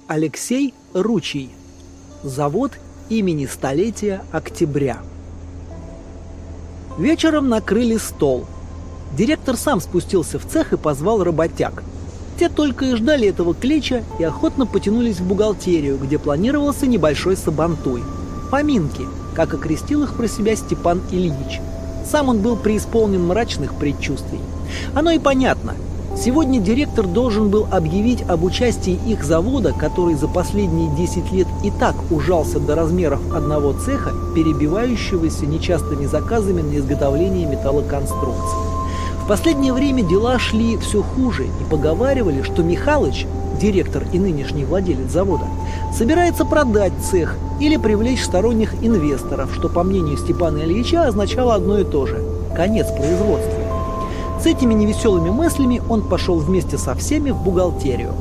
Алексей Ручий. Завод имени столетия Октября. Вечером накрыли стол. Директор сам спустился в цех и позвал работяг. Те только и ждали этого клича и охотно потянулись в бухгалтерию, где планировался небольшой сабантуй. Поминки, как окрестил их про себя Степан Ильич. Сам он был преисполнен мрачных предчувствий. Оно и понятно. Сегодня директор должен был объявить об участии их завода, который за последние 10 лет и так ужался до размеров одного цеха, перебивающегося нечастыми заказами на изготовление металлоконструкций. В последнее время дела шли все хуже, и поговаривали, что Михалыч, директор и нынешний владелец завода, собирается продать цех или привлечь сторонних инвесторов, что, по мнению Степана Ильича, означало одно и то же – конец производства. С этими невеселыми мыслями он пошел вместе со всеми в бухгалтерию.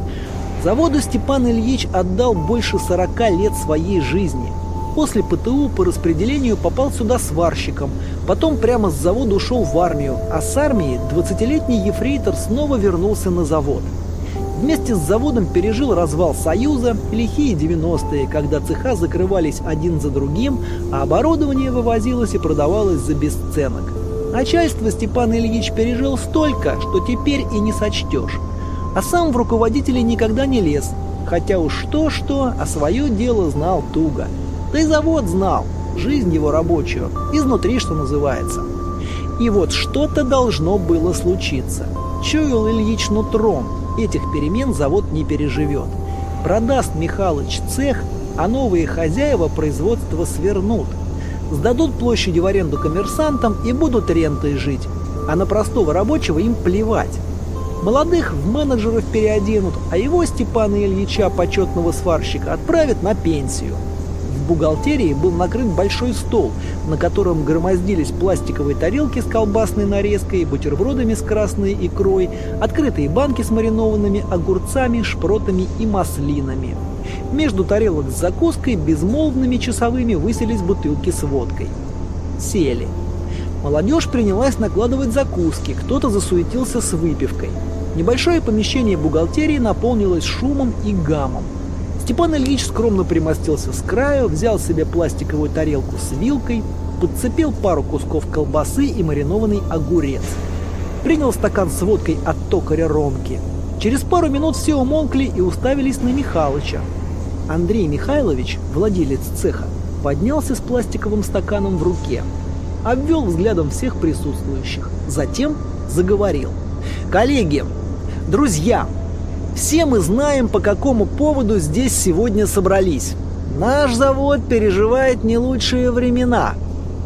Заводу Степан Ильич отдал больше 40 лет своей жизни. После ПТУ по распределению попал сюда сварщиком, потом прямо с завода ушел в армию, а с армии 20-летний ефрейтор снова вернулся на завод. Вместе с заводом пережил развал Союза, лихие 90-е, когда цеха закрывались один за другим, а оборудование вывозилось и продавалось за бесценок. Начальство Степан Ильич пережил столько, что теперь и не сочтешь. А сам в руководители никогда не лез, хотя уж что-что, а свое дело знал туго. Да и завод знал, жизнь его рабочую, изнутри, что называется. И вот что-то должно было случиться. Чуял Ильич нутром, этих перемен завод не переживет. Продаст Михалыч цех, а новые хозяева производства свернут. Сдадут площади в аренду коммерсантам и будут рентой жить, а на простого рабочего им плевать. Молодых в менеджеров переоденут, а его, Степана Ильича, почетного сварщика, отправят на пенсию. В бухгалтерии был накрыт большой стол, на котором громоздились пластиковые тарелки с колбасной нарезкой, бутербродами с красной икрой, открытые банки с маринованными огурцами, шпротами и маслинами. Между тарелок с закуской безмолвными часовыми высились бутылки с водкой. Сели. Молодежь принялась накладывать закуски, кто-то засуетился с выпивкой. Небольшое помещение бухгалтерии наполнилось шумом и гамом. Степан Ильич скромно примостился с краю, взял себе пластиковую тарелку с вилкой, подцепил пару кусков колбасы и маринованный огурец. Принял стакан с водкой от токаря Ромки. Через пару минут все умолкли и уставились на Михалыча. Андрей Михайлович, владелец цеха, поднялся с пластиковым стаканом в руке, обвел взглядом всех присутствующих, затем заговорил. «Коллеги, друзья, все мы знаем, по какому поводу здесь сегодня собрались. Наш завод переживает не лучшие времена».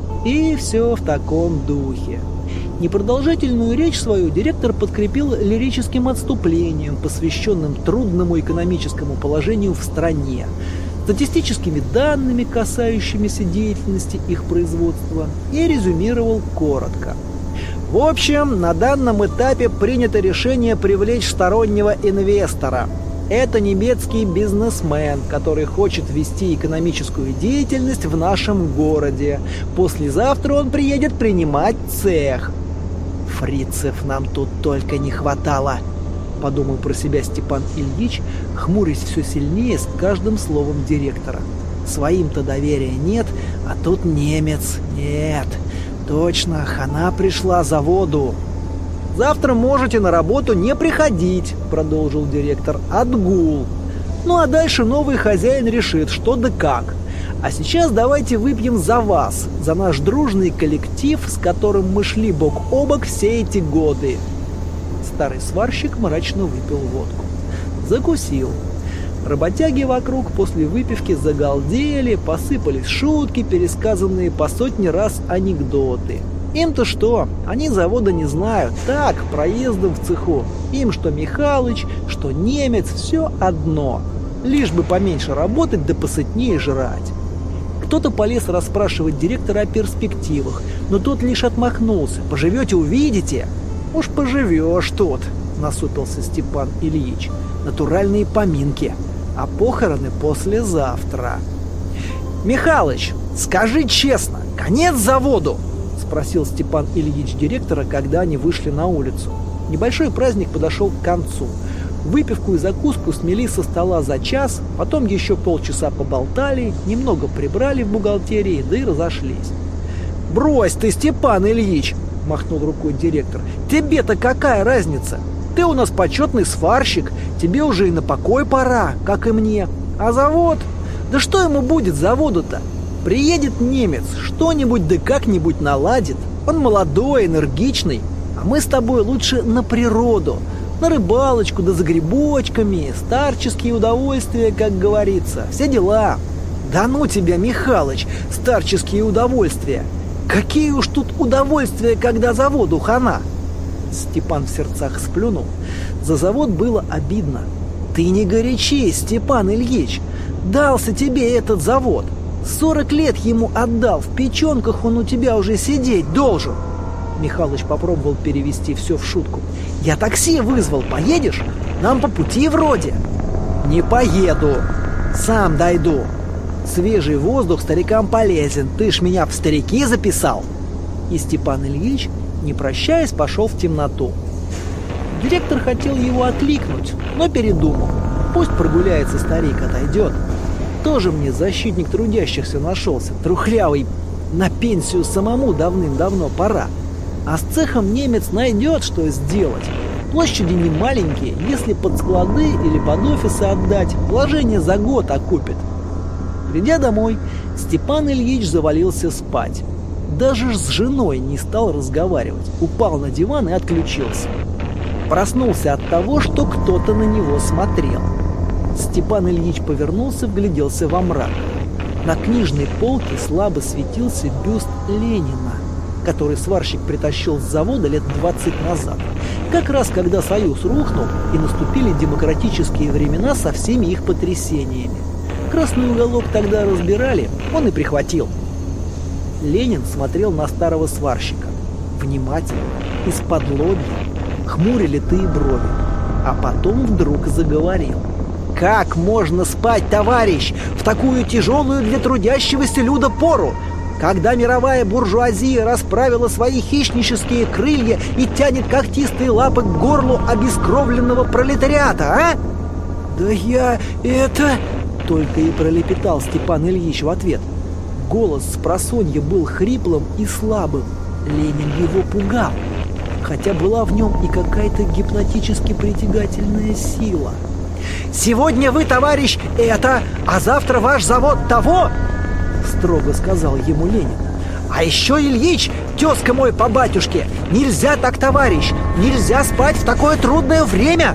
И все в таком духе. Непродолжительную речь свою директор подкрепил лирическим отступлением, посвященным трудному экономическому положению в стране, статистическими данными, касающимися деятельности их производства, и резюмировал коротко. В общем, на данном этапе принято решение привлечь стороннего инвестора. Это немецкий бизнесмен, который хочет вести экономическую деятельность в нашем городе. Послезавтра он приедет принимать цех. «Фрицев нам тут только не хватало», — подумал про себя Степан Ильич, хмурясь все сильнее с каждым словом директора. «Своим-то доверия нет, а тут немец. Нет, точно, хана пришла заводу». «Завтра можете на работу не приходить», — продолжил директор, — «отгул. Ну а дальше новый хозяин решит, что да как. А сейчас давайте выпьем за вас, за наш дружный коллектив, с которым мы шли бок о бок все эти годы». Старый сварщик мрачно выпил водку. Закусил. Работяги вокруг после выпивки загалдели, посыпались шутки, пересказанные по сотни раз анекдоты. Им-то что? Они завода не знают. Так, проездом в цеху. Им что Михалыч, что немец, все одно. Лишь бы поменьше работать, да посытнее жрать. Кто-то полез расспрашивать директора о перспективах, но тот лишь отмахнулся. «Поживете, увидите». «Уж поживешь тут», — насупился Степан Ильич. «Натуральные поминки, а похороны послезавтра». «Михалыч, скажи честно, конец заводу?» — спросил Степан Ильич директора, когда они вышли на улицу. Небольшой праздник подошел к концу. Выпивку и закуску смели со стола за час, потом еще полчаса поболтали, немного прибрали в бухгалтерии, да и разошлись. «Брось ты, Степан Ильич!» – махнул рукой директор. «Тебе-то какая разница? Ты у нас почетный сварщик, тебе уже и на покой пора, как и мне. А завод? Да что ему будет заводу-то? Приедет немец, что-нибудь да как-нибудь наладит. Он молодой, энергичный, а мы с тобой лучше на природу». На рыбалочку, да за грибочками, старческие удовольствия, как говорится, все дела. Да ну тебя, Михалыч, старческие удовольствия. Какие уж тут удовольствия, когда заводу хана. Степан в сердцах сплюнул. За завод было обидно. Ты не горячись, Степан Ильич. Дался тебе этот завод. 40 лет ему отдал, в печенках он у тебя уже сидеть должен. Михалыч попробовал перевести все в шутку. «Я такси вызвал, поедешь? Нам по пути вроде». «Не поеду, сам дойду. Свежий воздух старикам полезен, ты ж меня в старики записал». И Степан Ильич, не прощаясь, пошел в темноту. Директор хотел его окликнуть, но передумал. Пусть прогуляется старик, отойдет. Тоже мне защитник трудящихся нашелся, трухлявый. На пенсию самому давным-давно пора. А с цехом немец найдет, что сделать. Площади не маленькие, если под склады или под офисы отдать, вложение за год окупит. Придя домой, Степан Ильич завалился спать. Даже с женой не стал разговаривать, упал на диван и отключился. Проснулся от того, что кто-то на него смотрел. Степан Ильич повернулся, вгляделся во мрак. На книжной полке слабо светился бюст Ленина, который сварщик притащил с завода лет 20 назад. Как раз когда Союз рухнул и наступили демократические времена со всеми их потрясениями. Красный уголок тогда разбирали, он и прихватил. Ленин смотрел на старого сварщика. Внимательно, из-под лобья, хмуря литые брови. А потом вдруг заговорил. «Как можно спать, товарищ, в такую тяжелую для трудящегося люда пору? Когда мировая буржуазия расправила свои хищнические крылья и тянет когтистые лапы к горлу обескровленного пролетариата, а?» «Да я это...» — только и пролепетал Степан Ильич в ответ. Голос спросонья был хриплым и слабым. Ленин его пугал, хотя была в нем и какая-то гипнотически притягательная сила. «Сегодня вы, товарищ, это, а завтра ваш завод того!» — строго сказал ему Ленин. «А еще, Ильич, тезка мой по батюшке, нельзя так, товарищ, нельзя спать в такое трудное время!»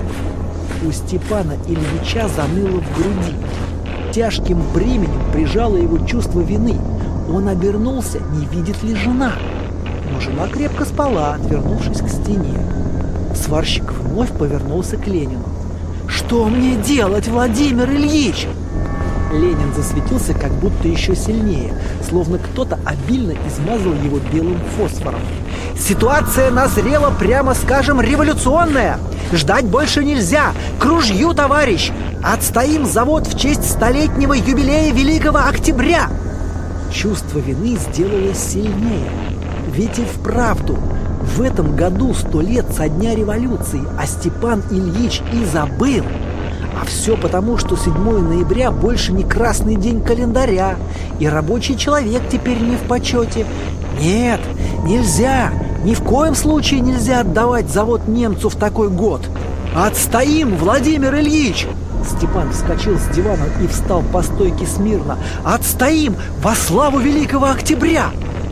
У Степана Ильича заныло в груди. Тяжким бременем прижало его чувство вины. Он обернулся, не видит ли жена. Но жена крепко спала, отвернувшись к стене. Сварщик вновь повернулся к Ленину. «Что мне делать, Владимир Ильич?» Ленин засветился как будто еще сильнее, словно кто-то обильно измазал его белым фосфором. «Ситуация назрела, прямо скажем, революционная! Ждать больше нельзя! К ружью, товарищ! Отстоим завод в честь столетнего юбилея Великого Октября!» Чувство вины сделалось сильнее. Ведь и вправду, в этом году 100 лет со дня революции, а Степан Ильич и забыл. А все потому, что 7 ноября больше не красный день календаря, и рабочий человек теперь не в почете. Нет, нельзя, ни в коем случае нельзя отдавать завод немцу в такой год. «Отстоим, Владимир Ильич!» Степан вскочил с дивана и встал по стойке смирно. «Отстоим во славу Великого Октября!»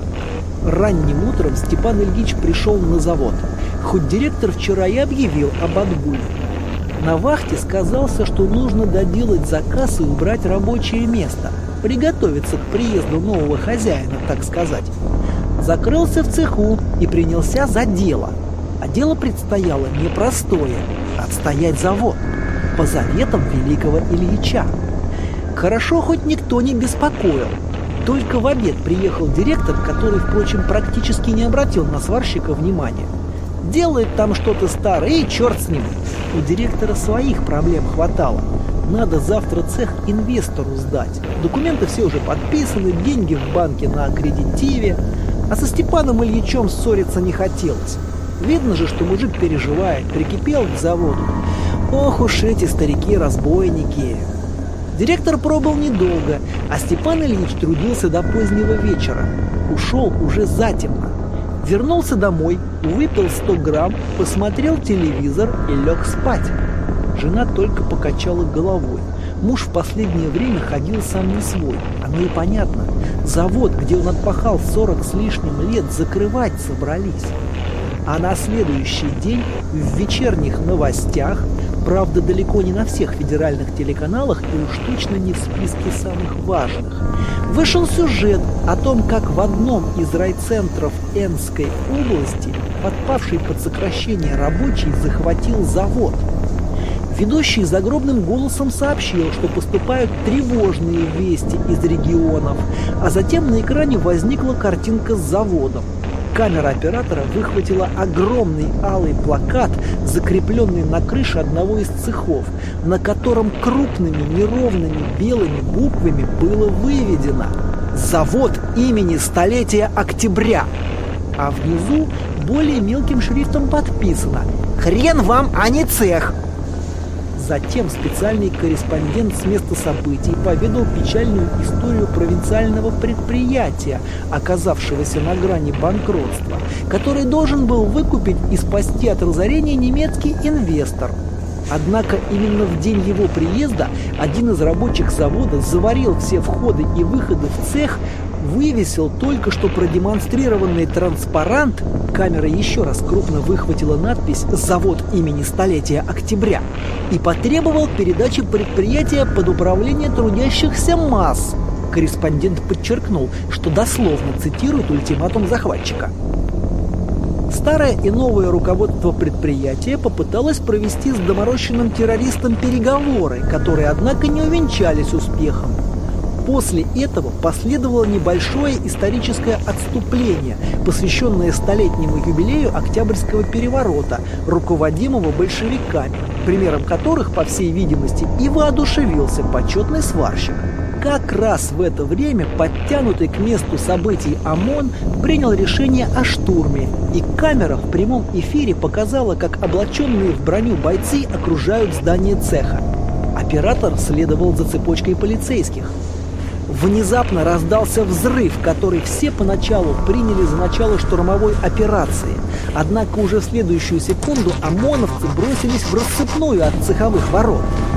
Ранним утром Степан Ильич пришел на завод, хоть директор вчера и объявил об отгуле. На вахте сказался, что нужно доделать заказ и убрать рабочее место, приготовиться к приезду нового хозяина, так сказать. Закрылся в цеху и принялся за дело. А дело предстояло непростое – отстоять завод, по заветам великого Ильича. Хорошо, хоть никто не беспокоил. Только в обед приехал директор, который, впрочем, практически не обратил на сварщика внимания. Делает там что-то старое, и черт с ним. У директора своих проблем хватало. Надо завтра цех инвестору сдать. Документы все уже подписаны, деньги в банке на аккредитиве. А со Степаном Ильичем ссориться не хотелось. Видно же, что мужик переживает, прикипел к заводу. Ох уж эти старики-разбойники. Директор пробыл недолго, а Степан Ильич трудился до позднего вечера. Ушел уже затемно. Вернулся домой, выпил 100 грамм, посмотрел телевизор и лег спать. Жена только покачала головой. Муж в последнее время ходил сам не свой. Оно и понятно. Завод, где он отпахал 40 с лишним лет, закрывать собрались. А на следующий день в вечерних новостях, правда, далеко не на всех федеральных телеканалах и уж точно не в списке самых важных, вышел сюжет о том, как в одном из райцентров Энской области подпавший под сокращение рабочий захватил завод. Ведущий загробным голосом сообщил, что поступают тревожные вести из регионов, а затем на экране возникла картинка с заводом. Камера оператора выхватила огромный алый плакат, закрепленный на крыше одного из цехов, на котором крупными неровными белыми буквами было выведено «Завод имени столетия Октября», а внизу более мелким шрифтом подписано «Хрен вам, а не цех!». Затем специальный корреспондент с места событий поведал печальную историю провинциального предприятия, оказавшегося на грани банкротства, который должен был выкупить и спасти от разорения немецкий инвестор. Однако именно в день его приезда один из рабочих завода заварил все входы и выходы в цех, вывесил только что продемонстрированный транспарант, камера еще раз крупно выхватила надпись «Завод имени столетия Октября» и потребовал передачи предприятия под управление трудящихся масс. Корреспондент подчеркнул, что дословно цитирует ультиматум захватчика. Старое и новое руководство предприятия попыталось провести с доморощенным террористом переговоры, которые, однако, не увенчались успехом. После этого последовало небольшое историческое отступление, посвященное столетнему юбилею Октябрьского переворота, руководимого большевиками, примером которых, по всей видимости, и воодушевился почетный сварщик. Как раз в это время подтянутый к месту событий ОМОН принял решение о штурме, и камера в прямом эфире показала, как облаченные в броню бойцы окружают здание цеха. Оператор следовал за цепочкой полицейских. Внезапно раздался взрыв, который все поначалу приняли за начало штурмовой операции. Однако уже в следующую секунду ОМОНовцы бросились в рассыпную от цеховых ворот.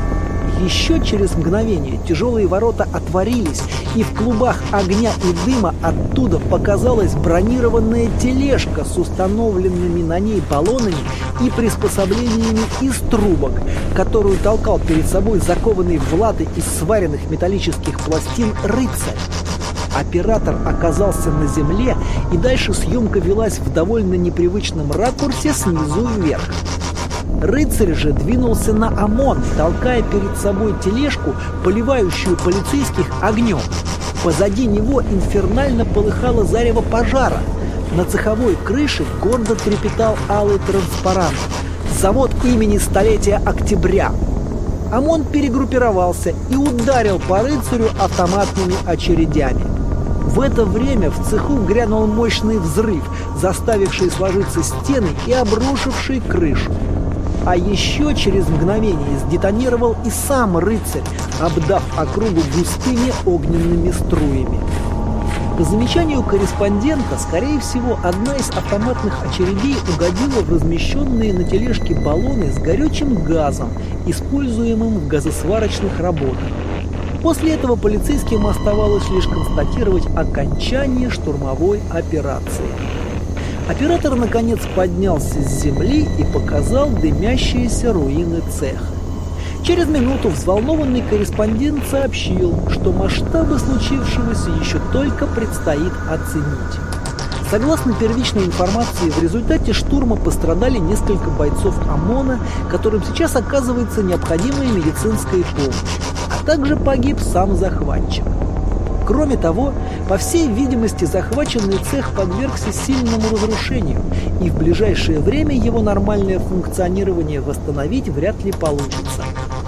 Еще через мгновение тяжелые ворота отворились, и в клубах огня и дыма оттуда показалась бронированная тележка с установленными на ней баллонами и приспособлениями из трубок, которую толкал перед собой закованный в латы из сваренных металлических пластин рыцарь. Оператор оказался на земле, и дальше съемка велась в довольно непривычном ракурсе снизу вверх. Рыцарь же двинулся на ОМОН, толкая перед собой тележку, поливающую полицейских огнем. Позади него инфернально полыхало зарево пожара. На цеховой крыше гордо трепетал алый транспарант «Завод имени столетия Октября». ОМОН перегруппировался и ударил по рыцарю автоматными очередями. В это время в цеху грянул мощный взрыв, заставивший сложиться стены и обрушивший крышу. А еще через мгновение сдетонировал и сам рыцарь, обдав округу густыми огненными струями. По замечанию корреспондента, скорее всего, одна из автоматных очередей угодила в размещенные на тележке баллоны с горючим газом, используемым в газосварочных работах. После этого полицейским оставалось лишь констатировать окончание штурмовой операции. Оператор, наконец, поднялся с земли и показал дымящиеся руины цеха. Через минуту взволнованный корреспондент сообщил, что масштабы случившегося еще только предстоит оценить. Согласно первичной информации, в результате штурма пострадали несколько бойцов ОМОНа, которым сейчас оказывается необходимая медицинская помощь, а также погиб сам захватчик. Кроме того, по всей видимости, захваченный цех подвергся сильному разрушению, и в ближайшее время его нормальное функционирование восстановить вряд ли получится.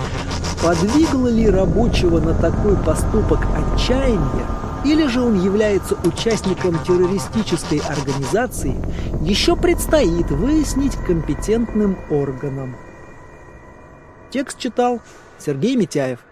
Подвигло ли рабочего на такой поступок отчаяние, или же он является участником террористической организации, еще предстоит выяснить компетентным органам. Текст читал Сергей Митяев.